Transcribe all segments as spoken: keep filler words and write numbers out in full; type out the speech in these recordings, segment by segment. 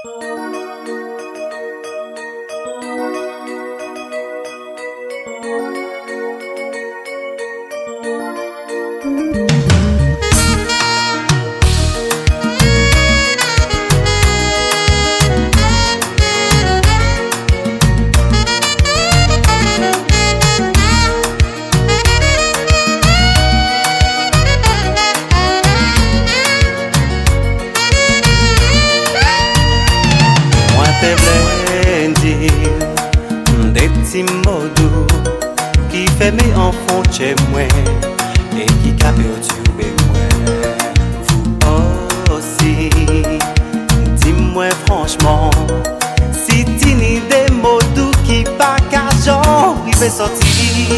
Des petits mots doux qui fait mes enfants chez moi et qui capent tuer moi. Vous aussi, dis-moi franchement, si tu n'as des mots doux qui pas qu'à genre, il fait sortir.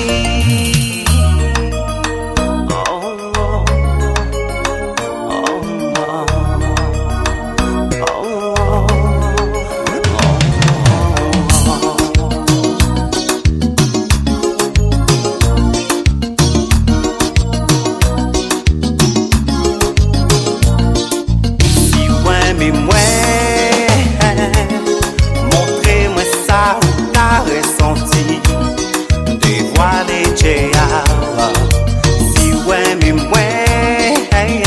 Mais moi, montrez-moi ça où t'as ressenti, dévoilez J.A. Si ouais, mais moi,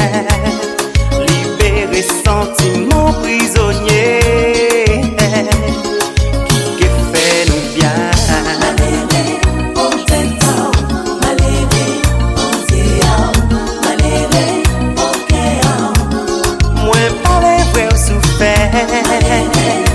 libérez sentiments prisonniers qui fait nous bien. Maléré, on t'entend, maléré, on t'y maléré, on t'y Moi, pas les vrais souffert.